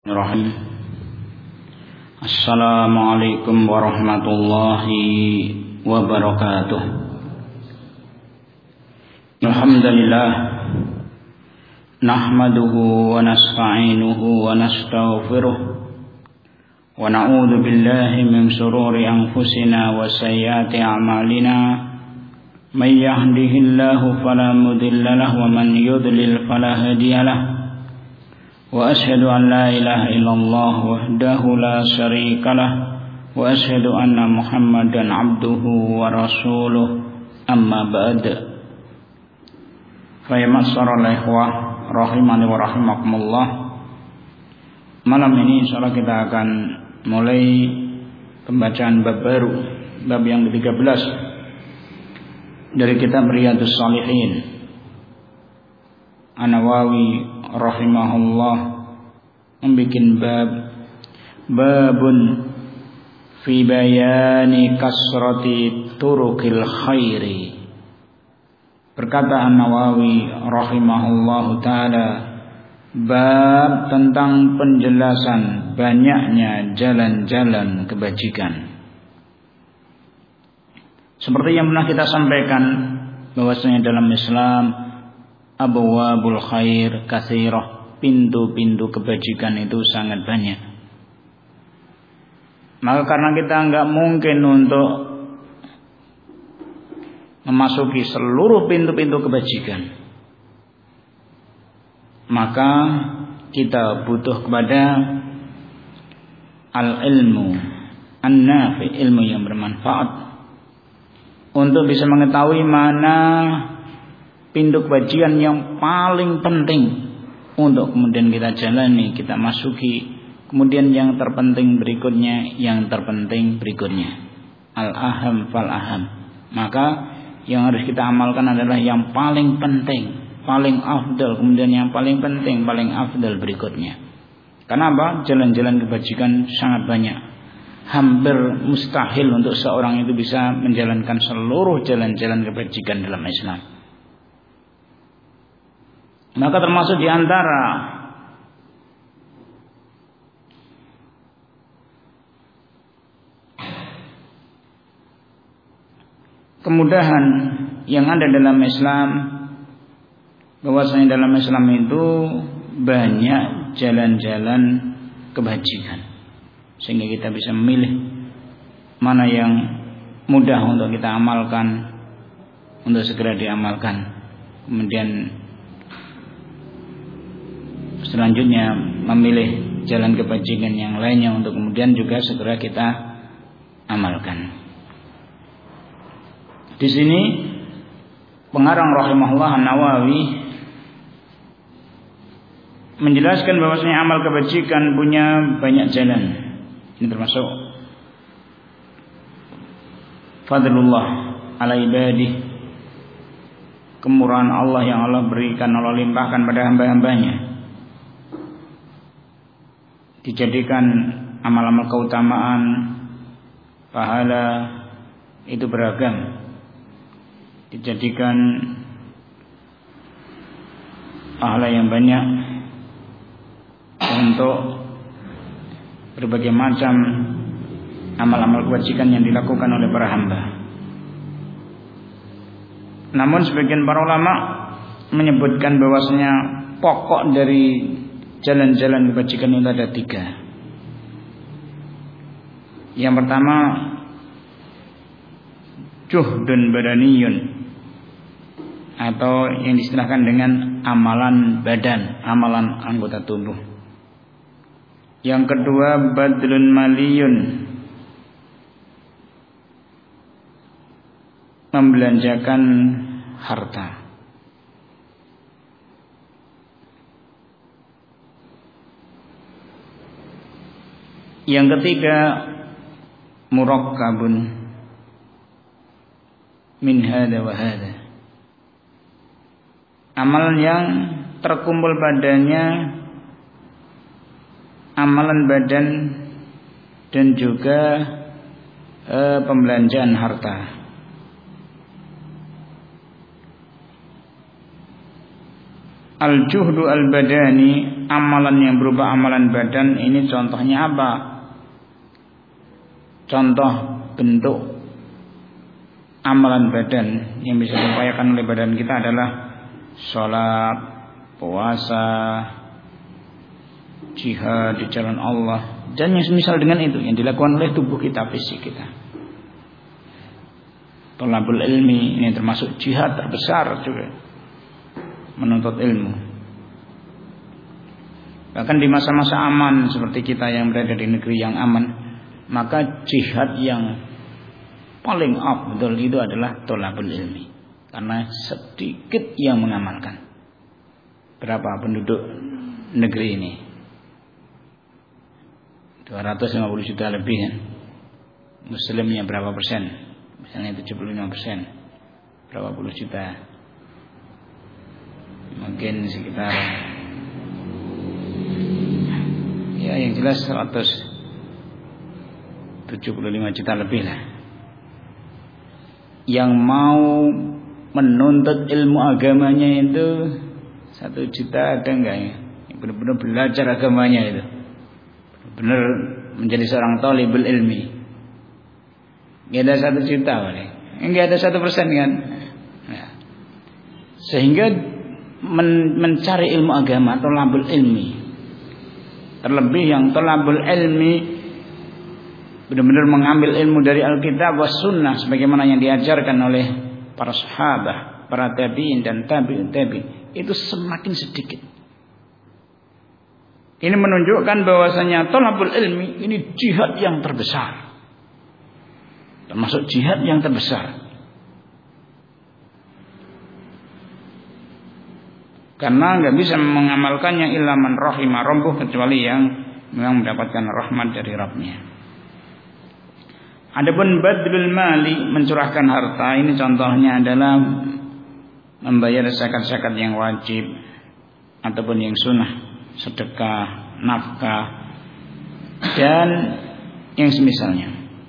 Bismillahirrahmanirrahim. Assalamualaikum warahmatullahi wabarakatuh. Alhamdulillah, nahmaduhu wa nasta'inuhu wa nastaghfiruh wa na'udzu billahi min shururi anfusina wa sayyiati a'malina. May yahdihillahu fala mudilla lahu wa man yudlil fala hadiya lahu. وأشهد أن لا إله إلا الله وحده لا شريك له وأشهد أن محمدا عبده ورسوله أما بعد فيا معشر الإخوة rahimani wa rahimakumullah. Malam ini insyaallah kita akan mulai pembacaan bab baru, bab yang ke-13 dari kitab Riyadhus Shalihin. An-Nawawi rahimahullah membuat babun fi bayani kasrati turukil khairi. Berkata An-Nawawi rahimahullahu taala, bab tentang penjelasan banyaknya jalan-jalan kebajikan. Seperti yang pernah kita sampaikan bahwasanya dalam Islam abwabul khair katsirah, pintu-pintu kebajikan itu sangat banyak. Maka karena kita enggak mungkin untuk memasuki seluruh pintu-pintu kebajikan, maka kita butuh kepada al-ilmu an-nafi, ilmu yang bermanfaat, untuk bisa mengetahui mana pintu kebajikan yang paling penting untuk kemudian kita jalani, kita masuki. Kemudian yang terpenting berikutnya, yang terpenting berikutnya. Al-aham fal-aham. Maka yang harus kita amalkan adalah yang paling penting, paling afdal, kemudian yang paling penting, paling afdal berikutnya. Kenapa? Jalan-jalan kebajikan sangat banyak. Hampir mustahil untuk seorang itu bisa menjalankan seluruh jalan-jalan kebajikan dalam Islam. Maka termasuk di antara kemudahan yang ada dalam Islam, bahwasanya dalam Islam itu banyak jalan-jalan kebajikan, sehingga kita bisa memilih mana yang mudah untuk kita amalkan, untuk segera diamalkan. Kemudian selanjutnya memilih jalan kebajikan yang lainnya untuk kemudian juga segera kita amalkan. Di sini pengarang rahimahullah An-Nawawi menjelaskan bahwasanya amal kebajikan punya banyak jalan. Ini termasuk fadlullah ala ibadih, kemurahan Allah yang Allah berikan, Allah limpahkan pada hamba-hambanya. Dijadikan amal-amal keutamaan, pahala itu beragam. Dijadikan pahala yang banyak untuk berbagai macam amal-amal kebajikan yang dilakukan oleh para hamba. Namun sebagian para ulama menyebutkan bahwasanya pokok dari jalan-jalan kebajikan itu ada 3. Yang pertama, juhdun badaniyun, atau yang diistilahkan dengan amalan badan, amalan anggota tubuh. Yang kedua, badlun maliyun, membelanjakan harta. Yang ketiga, murakkabun min hada wa hada, amalan yang terkumpul padanya amalan badan dan juga pembelanjaan harta. Al-juhdu al-badani, amalan yang berupa amalan badan, ini contohnya apa? Contoh bentuk amalan badan yang bisa diupayakan oleh badan kita adalah sholat, puasa, jihad di jalan Allah, dan yang semisal dengan itu yang dilakukan oleh tubuh kita, fisik kita. Thalabul ilmi ini termasuk jihad terbesar juga, menuntut ilmu. Bahkan di masa-masa aman seperti kita yang berada di negeri yang aman, maka jihad yang paling afdal itu adalah thalabul ilmi, karena sedikit yang mengamalkan. Berapa penduduk negeri ini? 250 juta lebih kan? Muslimnya berapa persen? Misalnya 75%, berapa puluh juta? Mungkin sekitar, ya yang jelas 175 juta lebih lah, yang mau menuntut ilmu agamanya itu 1 juta ada enggak ya? Yang benar-benar belajar agamanya itu, benar menjadi seorang thalibul ilmi. Enggak ada 1 juta boleh, enggak ada 1% kan? Ya. Sehingga mencari ilmu agama, thalabul ilmi, terlebih yang thalabul ilmi benar-benar mengambil ilmu dari Alkitab was sunnah sebagaimana yang diajarkan oleh para sahabat, para tabi'in dan tabi'ut tabi'in, itu semakin sedikit. Ini menunjukkan bahwasanya thalabul ilmi ini jihad yang terbesar, termasuk jihad yang terbesar. Karena enggak bisa mengamalkannya illa man rahimah rabbuh, kecuali yang memang mendapatkan rahmat dari Rabbnya. Adapun badlul mali, mencurahkan harta, ini contohnya adalah membayar zakat-zakat yang wajib ataupun yang sunnah, sedekah, nafkah, dan yang semisalnya.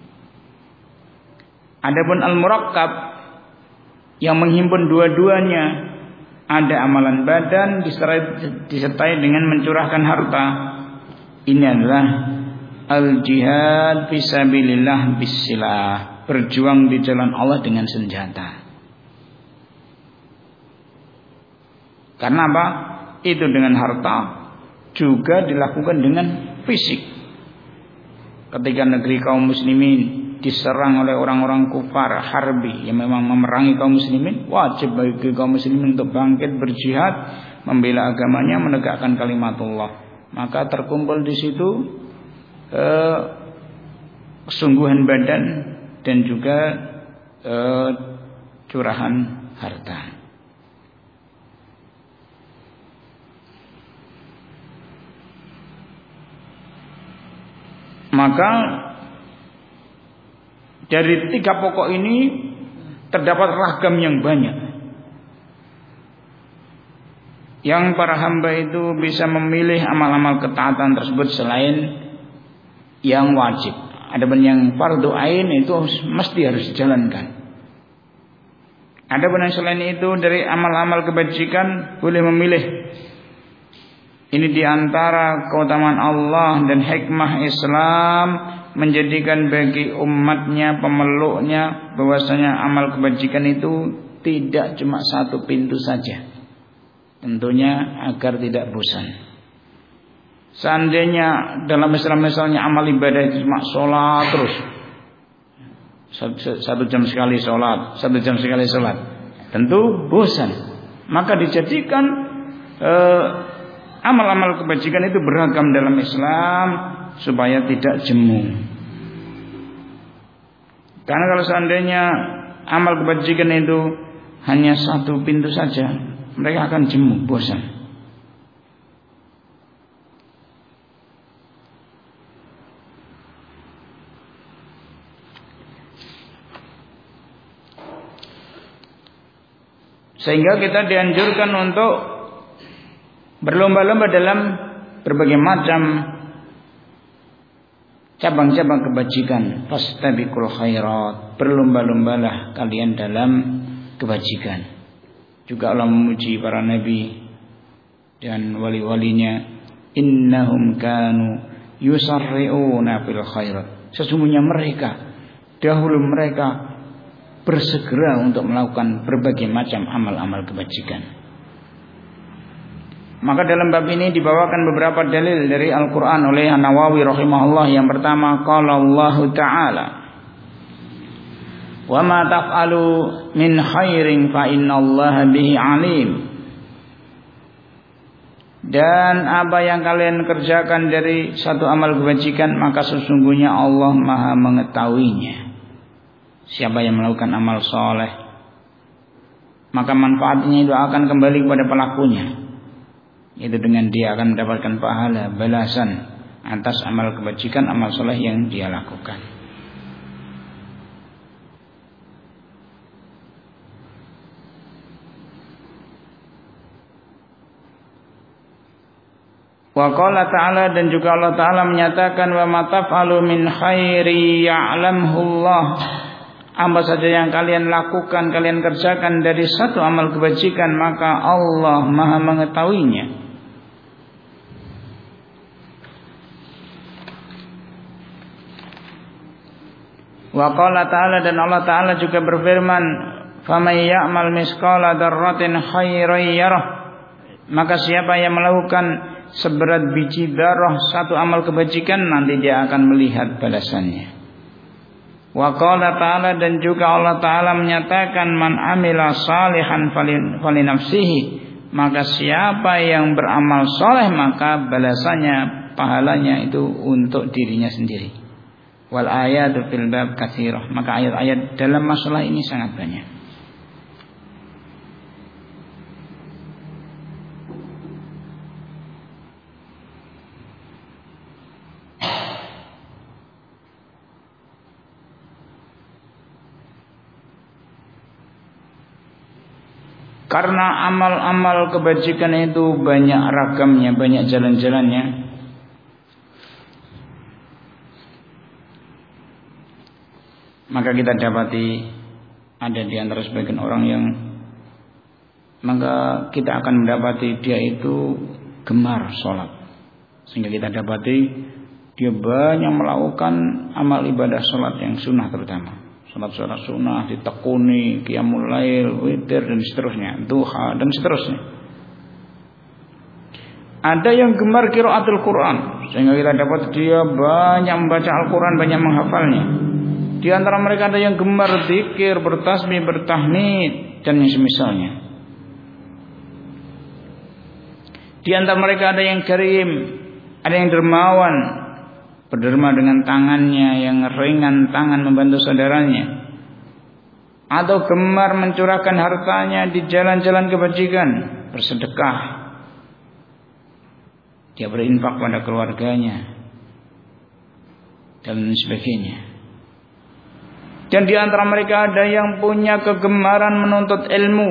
Adapun al-murakkab, yang menghimpun dua-duanya, ada amalan badan disertai dengan mencurahkan harta. Ini adalah al-jihad fisabilillah bisilah, berjuang di jalan Allah dengan senjata. Karena apa? Itu dengan harta, juga dilakukan dengan fisik. Ketika negeri kaum muslimin diserang oleh orang-orang kufar harbi yang memang memerangi kaum muslimin, wajib bagi kaum muslimin untuk bangkit berjihad, membela agamanya, menegakkan kalimatullah. Maka terkumpul di situ kesungguhan badan dan juga curahan harta. Maka dari 3 pokok ini terdapat ragam yang banyak, yang para hamba itu bisa memilih amal-amal ketaatan tersebut selain yang wajib. Adapun yang fardu ain itu mesti harus dijalankan. Adapun yang selain itu dari amal-amal kebajikan boleh memilih. Ini diantara keutamaan Allah dan hikmah Islam, menjadikan bagi umatnya, pemeluknya, bahwasanya amal kebajikan itu tidak cuma 1 pintu saja. Tentunya agar tidak bosan. Seandainya dalam Islam misalnya amal ibadah itu cuma sholat terus, 1 jam sekali sholat, 1 jam sekali sholat, tentu bosan. Maka dijadikan amal-amal kebajikan itu beragam dalam Islam supaya tidak jemu. Karena kalau seandainya amal kebajikan itu hanya 1 pintu saja, mereka akan jemu, bosan. Sehingga kita dianjurkan untuk berlomba-lomba dalam berbagai macam cabang-cabang kebajikan. Fastabiqul khairat, berlomba-lombalah kalian dalam kebajikan. Juga Allah memuji para nabi dan wali-walinya, innahum kanu yusarri'una fil khairat. Sesungguhnya dahulu mereka bersegera untuk melakukan berbagai macam amal-amal kebajikan. Maka dalam bab ini dibawakan beberapa dalil dari Al-Quran oleh An-Nawawi rahimahullah. Yang pertama, qala Allah Ta'ala, wa ma taf'alu min khairin fa innallaha bihi alim. Dan apa yang kalian kerjakan dari satu amal kebajikan, maka sesungguhnya Allah Maha mengetahuinya. Siapa yang melakukan amal soleh, maka manfaatnya itu akan kembali kepada pelakunya, yaitu dengan dia akan mendapatkan pahala balasan atas amal kebajikan, amal soleh yang dia lakukan. Wa qala ta'ala, dan juga Allah Ta'ala menyatakan, wa ma taf'alu min khairi ya'lamhu Allah. Apa saja yang kalian lakukan, kalian kerjakan dari satu amal kebajikan, maka Allah Maha mengetahuinya. Wa qala ta'ala, dan Allah Ta'ala juga berfirman, faman ya'mal misqala dzarratin khairan yarah. Maka siapa yang melakukan seberat biji darah satu amal kebajikan, nanti dia akan melihat balasannya. Wa qala ta'ala, dan juga Allah Ta'ala menyatakan, man amila salihan falinafsihi. Maka siapa yang beramal soleh, maka balasannya, pahalanya itu untuk dirinya sendiri. Wal ayatu fil bab katsirah. Maka ayat-ayat dalam masalah ini sangat banyak. Karena amal-amal kebajikan itu banyak ragamnya, banyak jalan-jalannya, maka kita dapati ada di antara sebagian orang yang, maka kita akan mendapati dia itu gemar sholat, sehingga kita dapati dia banyak melakukan amal ibadah sholat yang sunnah, terutama sholat sunnah, ditekuni, qiyamul lail, witir, dan seterusnya, duha, dan seterusnya. Ada yang gemar qiraatul Quran, sehingga kita dapat dia banyak membaca Al-Quran, banyak menghafalnya. Di antara mereka ada yang gemar zikir, bertasbih, bertahmid, dan yang semisalnya. Di antara mereka ada yang karim, ada yang dermawan, berderma dengan tangannya yang ringan, tangan membantu saudaranya, atau gemar mencurahkan hartanya di jalan-jalan kebajikan, bersedekah, dia berinfak pada keluarganya, dan sebagainya. Dan di antara mereka ada yang punya kegemaran menuntut ilmu,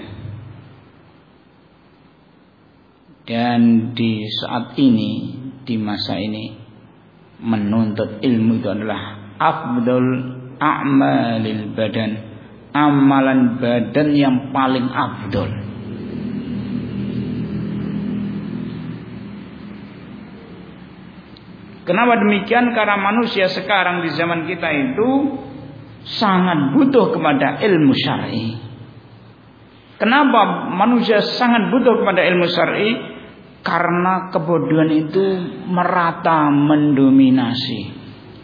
dan di saat ini, di masa ini, menuntut ilmu itu adalah afdal a'malil badan, amalan badan yang paling afdal. Kenapa demikian? Karena manusia sekarang di zaman kita itu sangat butuh kepada ilmu syar'i. Kenapa manusia sangat butuh kepada ilmu syar'i? Karena kebodohan itu merata mendominasi.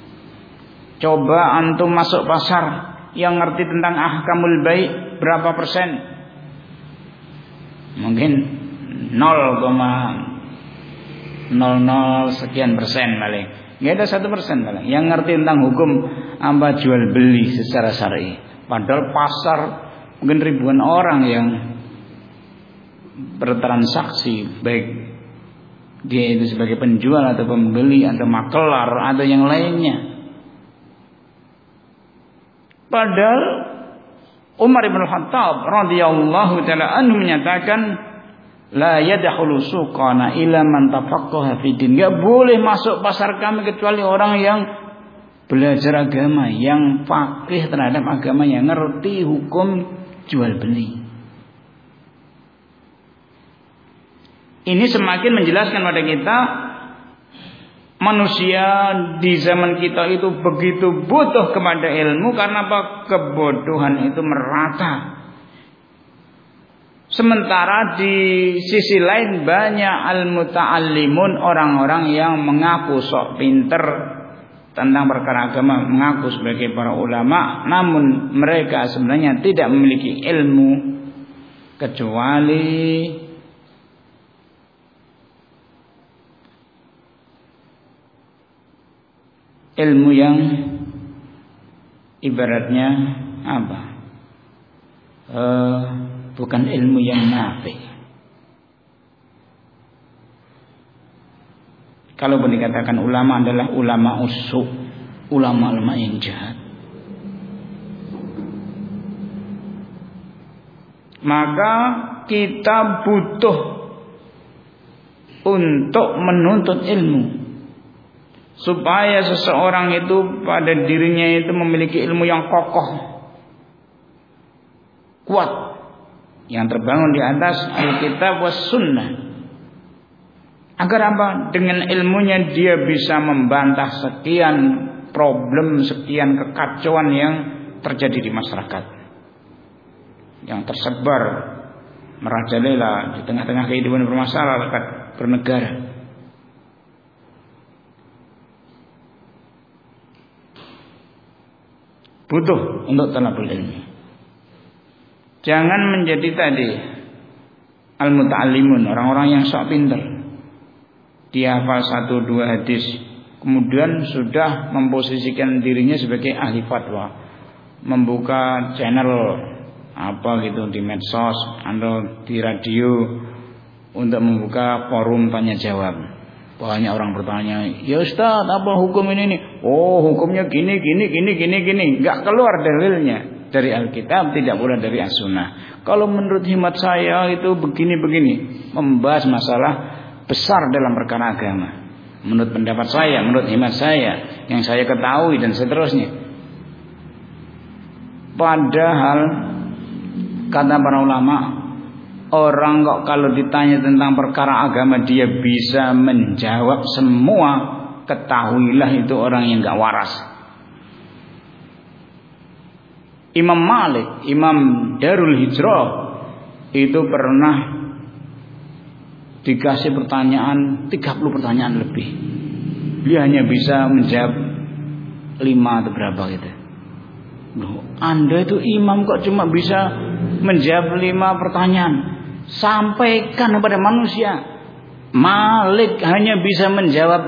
Coba antum masuk pasar, yang ngerti tentang ahkamul bai' berapa persen? Mungkin 0,00 sekian persen paling. Nggak ada 1% paling yang ngerti tentang hukum apa jual beli secara syar'i. Padahal pasar mungkin ribuan orang yang bertransaksi, baik dia itu sebagai penjual atau pembeli atau makelar atau yang lainnya. Padahal Umar bin Khattab radhiyallahu taala anhu menyatakan, la yadkhulu suqana illa man tafaqqaha fid din. Enggak boleh masuk pasar kami kecuali orang yang belajar agama, yang faqih terhadap agama, yang ngerti hukum jual beli. Ini semakin menjelaskan pada kita manusia di zaman kita itu begitu butuh kepada ilmu. Karena apa? Kebodohan itu merata. Sementara di sisi lain banyak al-muta'allimun, orang-orang yang mengaku sok pinter tentang perkara agama, mengaku sebagai para ulama, namun mereka sebenarnya tidak memiliki ilmu kecuali ilmu yang ibaratnya apa? Bukan ilmu yang nafi. Kalau boleh dikatakan ulama adalah ulama usuk, ulama yang jahat. Maka kita butuh untuk menuntut ilmu, supaya seseorang itu pada dirinya itu memiliki ilmu yang kokoh, kuat, yang terbangun di atas Alkitab was sunnah. Agar apa? Dengan ilmunya dia bisa membantah sekian problem, sekian kekacauan yang terjadi di masyarakat, yang tersebar merajalela di tengah-tengah kehidupan bermasyarakat bernegara. Butuh untuk talabul ilmi. Jangan menjadi tadi al-muta'allimun, orang-orang yang sok pintar. Dia hafal 1-2 hadis, kemudian sudah memposisikan dirinya sebagai ahli fatwa, membuka channel apa gitu di medsos atau di radio untuk membuka forum tanya jawab. Banyak orang bertanya, ya Ustaz, apa hukum ini nih? Oh, hukumnya gini. Enggak keluar dalilnya dari Alkitab, tidak pula dari As-Sunnah. Kalau menurut hemat saya itu begini. Membahas masalah besar dalam perkara agama. Menurut pendapat saya, menurut hemat saya, yang saya ketahui dan seterusnya. Padahal kata para ulama, orang kok kalau ditanya tentang perkara agama dia bisa menjawab semua, ketahuilah itu orang yang gak waras. Imam Malik, Imam Darul Hijrah, itu pernah dikasih pertanyaan 30 pertanyaan lebih. Dia hanya bisa menjawab 5 atau berapa gitu. Loh, Anda itu imam kok cuma bisa menjawab 5 pertanyaan? Sampaikan kepada manusia. Malik hanya bisa menjawab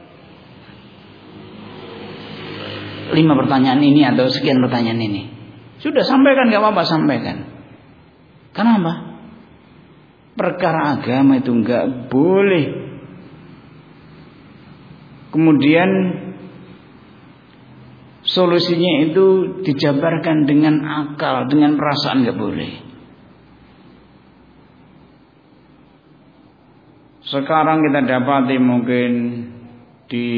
5 pertanyaan ini atau sekian pertanyaan ini. Sudah sampaikan, gak apa-apa, sampaikan. Kenapa? Perkara agama itu gak boleh kemudian solusinya itu dijabarkan dengan akal, dengan perasaan, gak boleh. Sekarang kita dapati mungkin di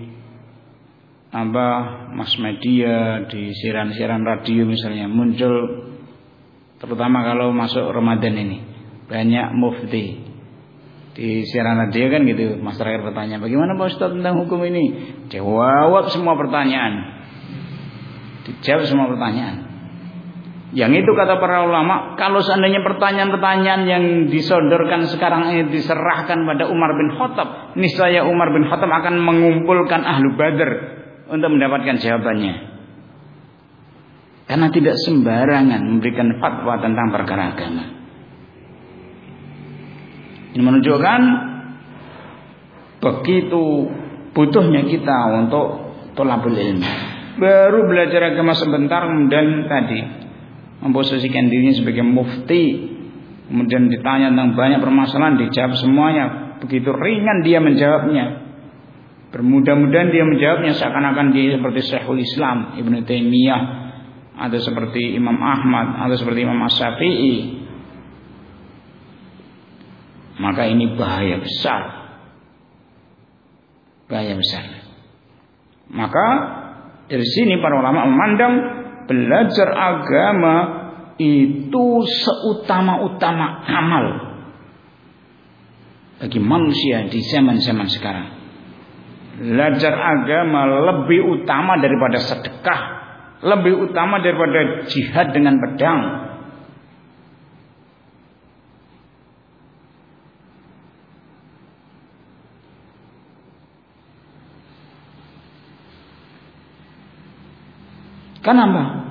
mass media, di siaran-siaran radio misalnya, muncul terutama kalau masuk Ramadan ini, banyak mufti di siaran radio kan gitu. Masyarakat bertanya, bagaimana Pak Ustaz tentang hukum ini? Jawab semua pertanyaan, dijawab semua pertanyaan. Yang itu kata para ulama, kalau seandainya pertanyaan-pertanyaan yang disodorkan sekarang ini diserahkan pada Umar bin Khattab, niscaya Umar bin Khattab akan mengumpulkan ahlu Badr untuk mendapatkan jawabannya. Karena tidak sembarangan memberikan fatwa tentang perkara agama. Ini menunjukkan begitu butuhnya kita untuk thalabul ilmi. Baru belajar agama sebentar, kemudian tadi memposisikan dirinya sebagai mufti, kemudian ditanya tentang banyak permasalahan, dijawab semuanya. Begitu ringan dia menjawabnya, bermudah-mudahan dia menjawabnya seakan-akan dia seperti Syekhul Islam Ibnu Taimiyah, atau seperti Imam Ahmad, atau seperti Imam Asy-Syafi'i. Maka ini bahaya besar, bahaya besar. Maka dari sini para ulama memandang belajar agama itu seutama-utama amal. bagi manusia di zaman-zaman sekarang. Belajar agama lebih utama daripada sedekah, lebih utama daripada jihad dengan pedang. Kenapa?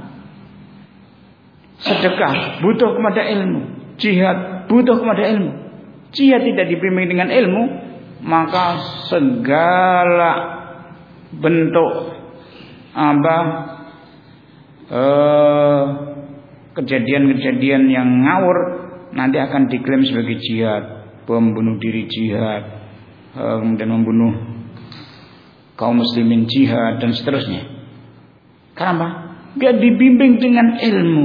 Sedekah butuh kepada ilmu, jihad butuh kepada ilmu. Jihad tidak dibimbing dengan ilmu, maka segala bentuk kejadian-kejadian yang ngawur nanti akan diklaim sebagai jihad, bom bunuh diri jihad, kemudian membunuh kaum muslimin jihad dan seterusnya. Kenapa? Gak dibimbing dengan ilmu.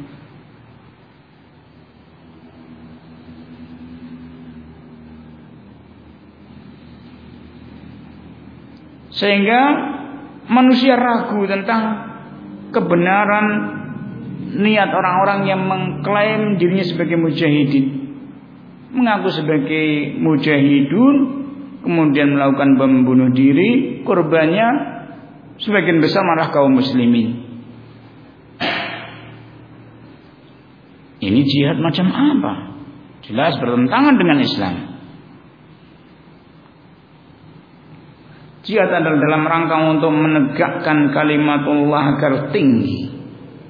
Sehingga manusia ragu tentang kebenaran niat orang-orang yang mengklaim dirinya sebagai mujahidin, mengaku sebagai mujahidun, kemudian melakukan bom bunuh diri, korbannya sebagian besar malah kaum muslimin. Ini jihad macam apa? Jelas bertentangan dengan Islam. Jihad adalah dalam rangka untuk menegakkan kalimatullah agar tinggi.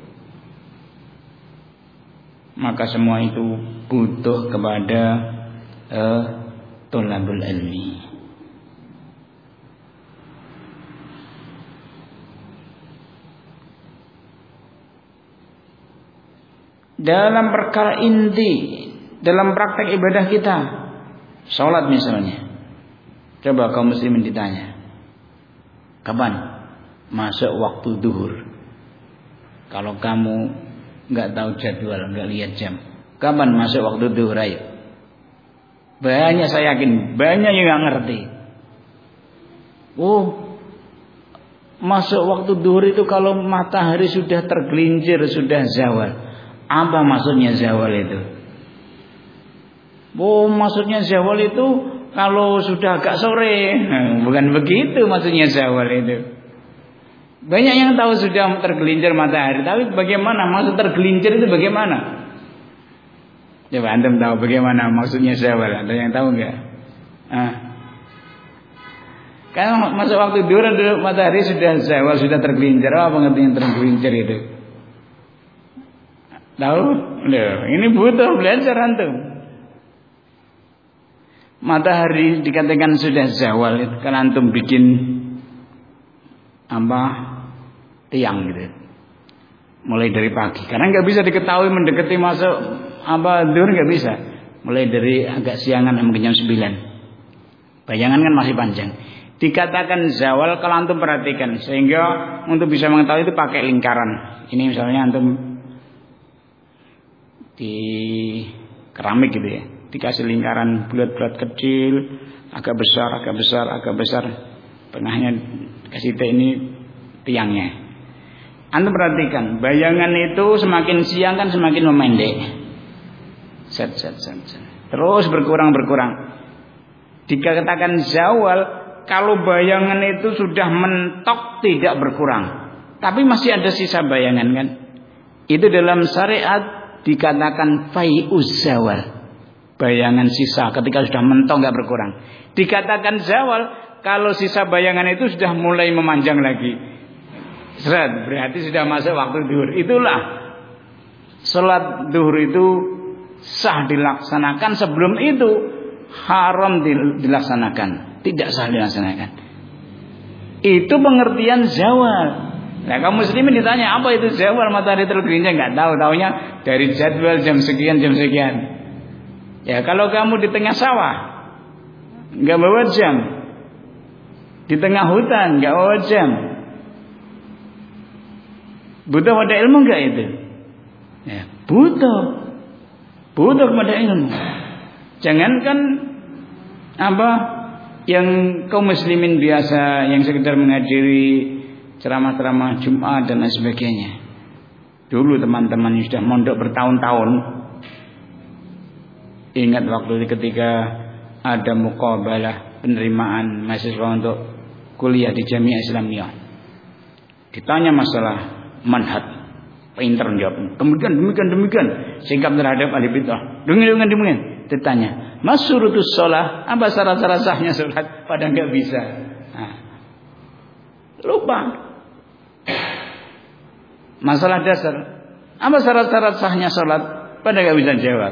Maka semua itu butuh kepada thalabul ilmi. Dalam perkara inti, dalam praktek ibadah kita, sholat misalnya, coba kaum muslimin ditanya, kapan masuk waktu duhur? Kalau kamu nggak tahu jadwal, nggak lihat jam, kapan masuk waktu duhur? Ayo, banyak, saya yakin banyak yang nggak ngerti. Masuk waktu duhur itu kalau matahari sudah tergelincir, sudah zawal. Apa maksudnya zawal itu? Maksudnya zawal itu kalau sudah agak sore. Bukan begitu maksudnya zawal itu. Banyak yang tahu sudah tergelincir matahari, tapi bagaimana maksud tergelincir itu bagaimana? Coba antum tahu bagaimana maksudnya zawal? Ada yang tahu enggak? Kan masuk waktu duhur matahari sudah zawal, sudah tergelincir. Apa pengertian tergelincir itu? Tahu? Ini butuh belajar antum. Matahari dikatakan sudah zawal itu kan antum bikin tiang gitu. Mulai dari pagi. Karena nggak bisa diketahui mendekati masuk duhur, nggak bisa. Mulai dari agak siangan sampai jam 9. Bayangan kan masih panjang. Dikatakan zawal kalau antum perhatikan, sehingga untuk bisa mengetahui itu pakai lingkaran. Ini misalnya antum di keramik gitu ya, dikasih lingkaran bulat-bulat kecil, agak besar, tengahnya kasih ini tiangnya. Antum perhatikan, bayangan itu semakin siang kan semakin memendek, terus berkurang. Dikatakan zawal kalau bayangan itu sudah mentok, tidak berkurang, tapi masih ada sisa bayangan kan. Itu dalam syariat dikatakan fai'uz zawal, bayangan sisa ketika sudah mentok nggak berkurang. Dikatakan zawal kalau sisa bayangan itu sudah mulai memanjang lagi. Berarti sudah masuk waktu duhur. Itulah salat duhur itu sah dilaksanakan, sebelum itu haram dilaksanakan, tidak sah dilaksanakan. Itu pengertian zawal. Nah, kaum muslimin ditanya apa itu zawal matahari tergelincir, nggak tahu, taunya dari jadwal jam sekian. Ya kalau kamu di tengah sawah nggak bawa jam, di tengah hutan nggak bawa jam, butuh pada ilmu nggak itu? Ya, butuh pada ilmu. Jangankan yang kaum muslimin biasa yang sekedar menghadiri ceramah-ceramah Jumat dan lain sebagainya. Dulu teman-teman yang sudah mondok bertahun-tahun, ingat waktu ketika ada muqabalah penerimaan mahasiswa untuk kuliah di Jamiah Islamiyah. Ditanya masalah manhaj, pinter jawab. Demikian sikap terhadap ahli bid'ah. Demikian. Ditanya, "Mas syurutus shalah?" Apa syarat-syarat sahnya salat? Pada enggak bisa. Nah, lupa. Masalah dasar, apa syarat-syarat sahnya salat? Pada enggak bisa jawab.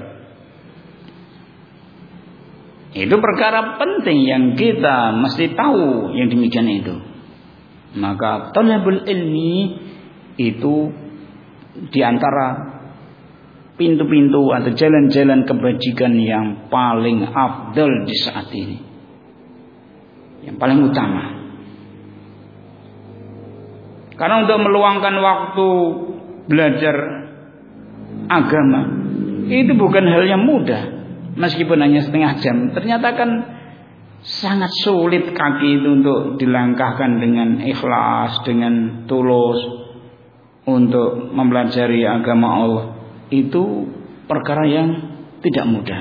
Itu perkara penting yang kita mesti tahu yang demikian itu. Maka talabul ilmi itu diantara pintu-pintu atau jalan-jalan kebajikan yang paling afdal di saat ini, yang paling utama. Karena untuk meluangkan waktu belajar agama itu bukan hal yang mudah. Meskipun hanya setengah jam, ternyata kan sangat sulit kaki itu untuk dilangkahkan dengan ikhlas, dengan tulus untuk mempelajari agama Allah. Itu perkara yang tidak mudah.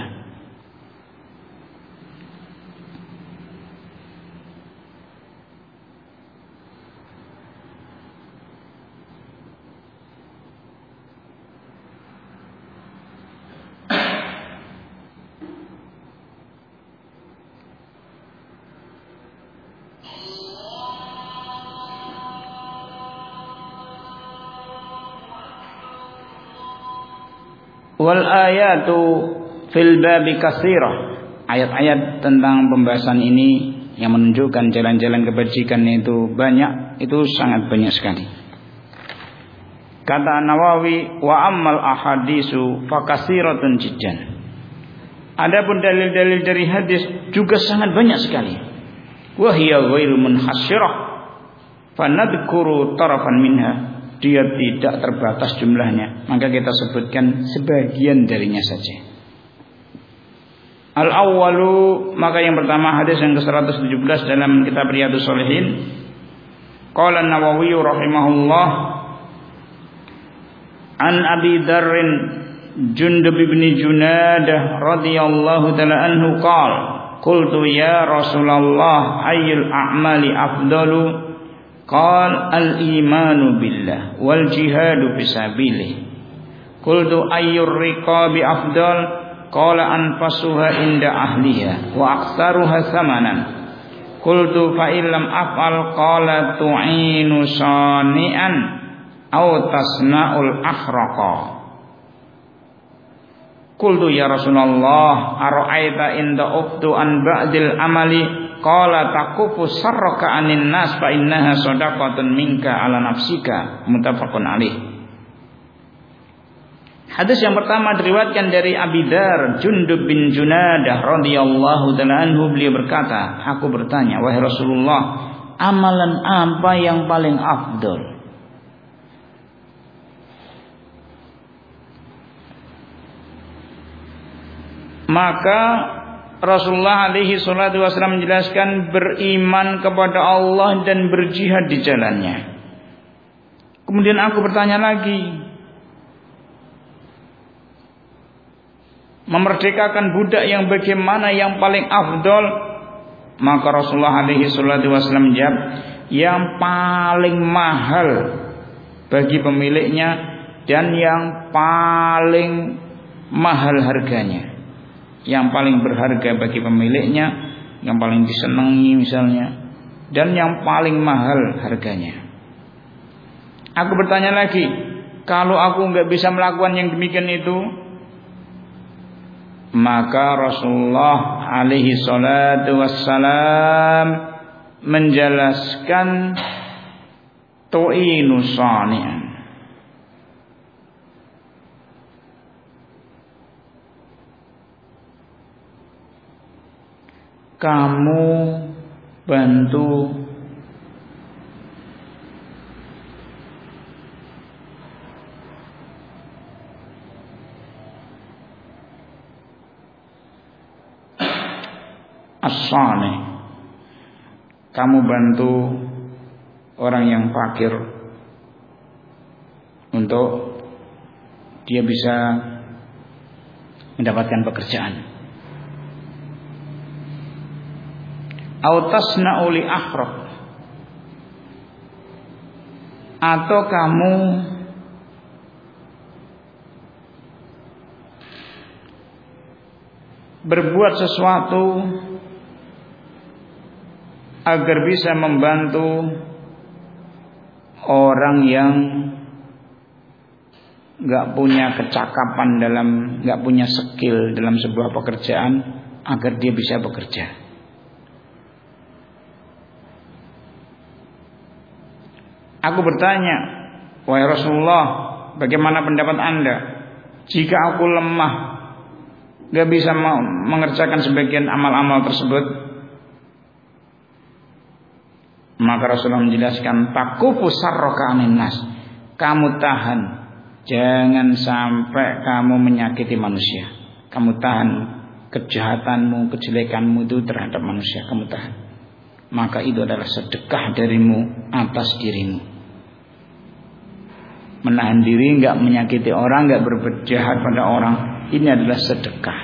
Wal ayatu fil babi katsirah. Ayat-ayat tentang pembahasan ini yang menunjukkan jalan-jalan kebajikan itu banyak, itu sangat banyak sekali. Kata Nawawi, wa ammal ahadisu fakatsiratun jiddan. Adapun dalil-dalil dari hadis juga sangat banyak sekali. Wa hiya ghairu munhasyirah fanadhkuru tarafan minha. Dia tidak terbatas jumlahnya, maka kita sebutkan sebagian darinya saja. Al-awwalu, maka yang pertama hadis yang ke-117 dalam kitab Riyadhus Shalihin. Qala An-Nawawi rahimahullah an Abi Dzarrin Jundub bin Junadah radhiyallahu ta'ala anhu qala qultu ya Rasulullah ayyul a'mali afdalu? Qal al-imanu billah wal jihadu fisabilih. Qultu ayyur riqabi afdal? Qala anfasuha inda ahliha wa aktsaruha thamanan. Qultu fa illam af'al qala tu'inu sani'an aw tasna'ul akhraqa. Qultu ya Rasulullah ara'aita in da'uftu an ba'dil amali? Qala takufu sarraka anin nas fa innaha shadaqatun minka ala nafsika. Muttafaqun alaih. Hadis yang pertama diriwayatkan dari Abi Dzar Jundub bin Junadah radhiyallahu ta'ala anhu. Beliau berkata, aku bertanya, wahai Rasulullah, amalan apa yang paling afdal? Maka Rasulullah alaihi salatu wasallam menjelaskan beriman kepada Allah dan berjihad di jalannya. Kemudian aku bertanya lagi, memerdekakan budak yang bagaimana yang paling afdol? Maka Rasulullah alaihi salatu wasallam menjawab, yang paling mahal bagi pemiliknya dan yang paling mahal harganya. Yang paling berharga bagi pemiliknya, yang paling disenangi misalnya, dan yang paling mahal harganya. Aku bertanya lagi, kalau aku enggak bisa melakukan yang demikian itu, maka Rasulullah alaihi salatu wassalam menjelaskan tu'inu sani'an. Kamu bantu as-salih, kamu bantu orang yang fakir untuk dia bisa mendapatkan pekerjaan. au tasna'u li akhraq, atau kamu berbuat sesuatu agar bisa membantu orang yang nggak punya kecakapan nggak punya skill dalam sebuah pekerjaan, agar dia bisa bekerja. Aku bertanya, wahai Rasulullah, bagaimana pendapat Anda jika aku lemah, nggak bisa mengerjakan sebagian amal-amal tersebut? Maka Rasulullah menjelaskan, takufu sarraka anin nas, kamu tahan, jangan sampai kamu menyakiti manusia. Kamu tahan kejahatanmu, kejelekanmu itu terhadap manusia, kamu tahan. Maka itu adalah sedekah darimu atas dirimu. Menahan diri, nggak menyakiti orang, nggak berbuat jahat pada orang, ini adalah sedekah.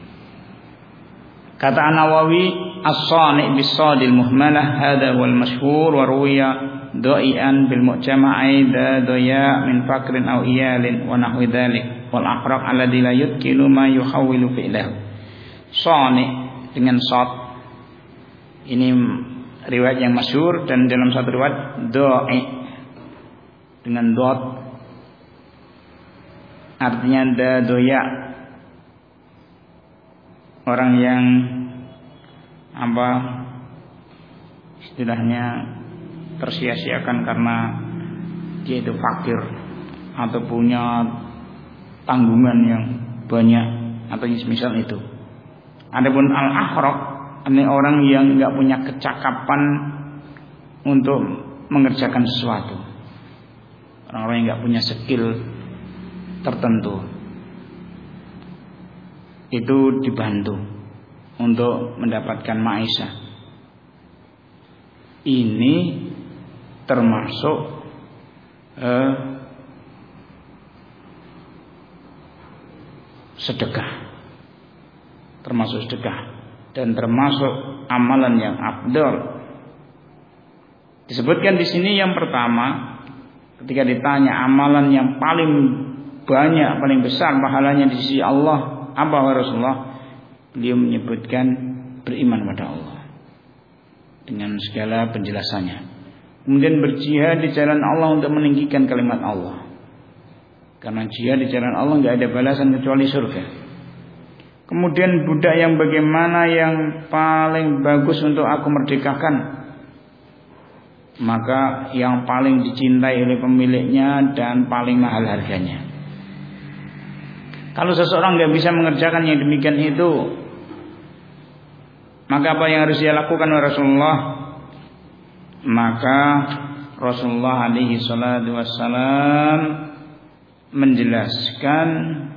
Kata An-Nawawi, as-sani' bis-sadil muhmalah hadha wal masyhur wa ruwiya da'ian bil mu'jama'i daya min fakrin aw iyalin wa nahwi dzalik wal aqraq alladhi la yutkilu ma yuhawwilu fi'lahu. Sani' dengan sad, ini riwayat yang masyhur, dan dalam satu riwayat da'i dengan dot, artinya doya, orang yang istilahnya tersia-siakan karena dia itu fakir atau punya tanggungan yang banyak atau semisal itu. Adapun al-akhraq, ini orang yang enggak punya kecakapan untuk mengerjakan sesuatu, orang-orang yang enggak punya skill tertentu, itu dibantu untuk mendapatkan maisha. Ini termasuk sedekah, termasuk sedekah, dan termasuk amalan yang afdal. Disebutkan di sini yang pertama, ketika ditanya amalan yang paling banyak, paling besar pahalanya di sisi Allah, apa Rasulullah? Beliau menyebutkan beriman pada Allah dengan segala penjelasannya. Kemudian berjihad di jalan Allah untuk meninggikan kalimat Allah, karena jihad di jalan Allah nggak ada balasan kecuali surga. Kemudian budak yang bagaimana yang paling bagus untuk aku merdekakan, maka yang paling dicintai oleh pemiliknya dan paling mahal harganya. Kalau seseorang nggak bisa mengerjakan yang demikian itu, maka apa yang harus dia lakukan oleh Rasulullah? Maka Rasulullah alaihi salatu wassalam menjelaskan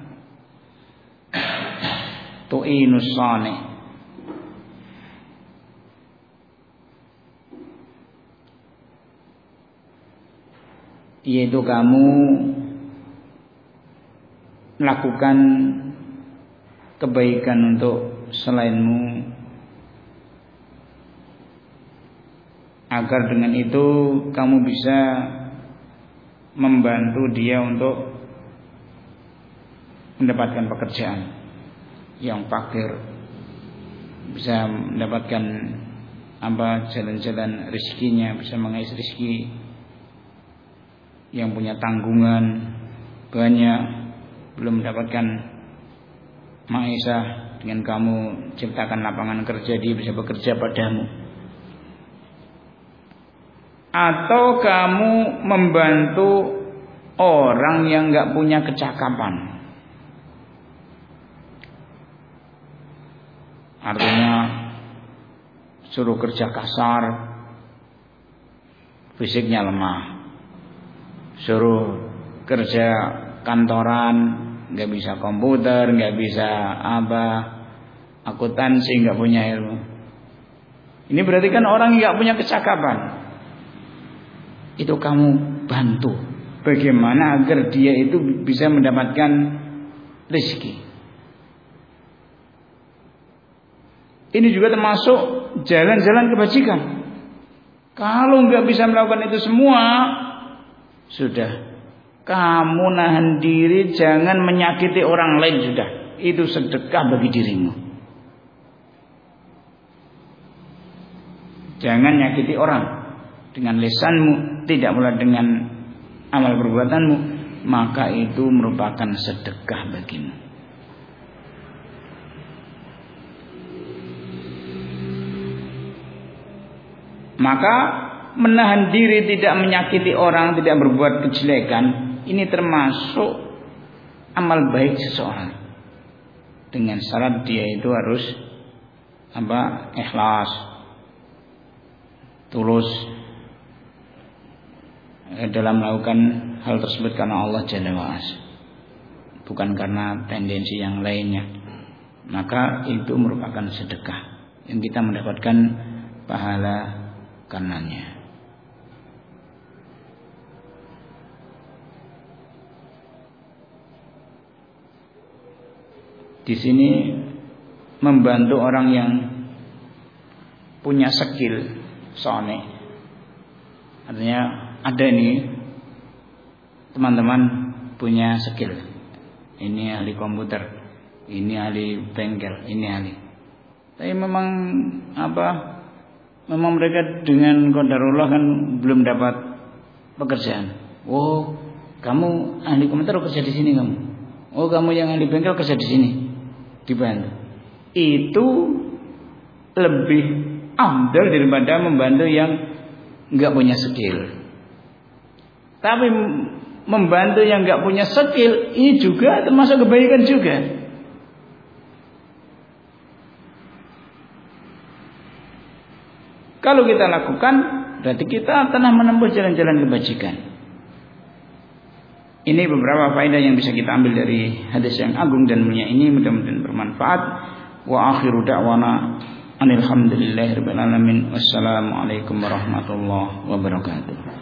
tu'inus sani, yaitu kamu melakukan kebaikan untuk selainmu, agar dengan itu kamu bisa membantu dia untuk mendapatkan pekerjaan. Yang fakir bisa mendapatkan jalan-jalan rezekinya, bisa mengais rezeki. Yang punya tanggungan banyak, belum mendapatkan maisha, dengan kamu ciptakan lapangan kerja, dia bisa bekerja padamu. Atau kamu membantu orang yang nggak punya kecakapan, artinya suruh kerja kasar, fisiknya lemah, suruh kerja kantoran, nggak bisa komputer, nggak bisa akuntansi, nggak punya ilmu. Ini berarti kan orang nggak punya kecakapan. Itu kamu bantu bagaimana agar dia itu bisa mendapatkan rezeki. Ini juga termasuk jalan-jalan kebajikan. Kalau nggak bisa melakukan itu semua, sudah kamu nahan diri, jangan menyakiti orang lain sudah. Itu sedekah bagi dirimu. Jangan nyakiti orang dengan lisanmu, tidak pula dengan amal perbuatanmu, maka itu merupakan sedekah bagimu. Maka menahan diri tidak menyakiti orang, tidak berbuat kejelekan, ini termasuk amal baik seseorang. Dengan syarat dia itu harus ikhlas, tulus dalam melakukan hal tersebut karena Allah Jalla wa'ala, bukan karena tendensi yang lainnya. Maka itu merupakan sedekah yang kita mendapatkan pahala karenanya. Di sini membantu orang yang punya skill soalnya, artinya ada ini teman-teman punya skill, ini ahli komputer, ini ahli bengkel, ini ahli. Tapi memang memang mereka dengan qadarullah kan belum dapat pekerjaan. Oh, kamu ahli komputer kerja di sini kamu. Oh, kamu yang ahli bengkel kerja di sini, dibantu. Itu lebih afdal daripada membantu yang enggak punya skill. Tapi membantu yang enggak punya skill ini juga termasuk kebaikan juga. Kalau kita lakukan, berarti kita telah menempuh jalan-jalan kebajikan. Ini beberapa faedah yang bisa kita ambil dari hadis yang agung dan mulia ini, mudah-mudahan bermanfaat. Wa akhiru da'wana alhamdulillahirabbil alamin. Wassalamualaikum warahmatullahi wabarakatuh.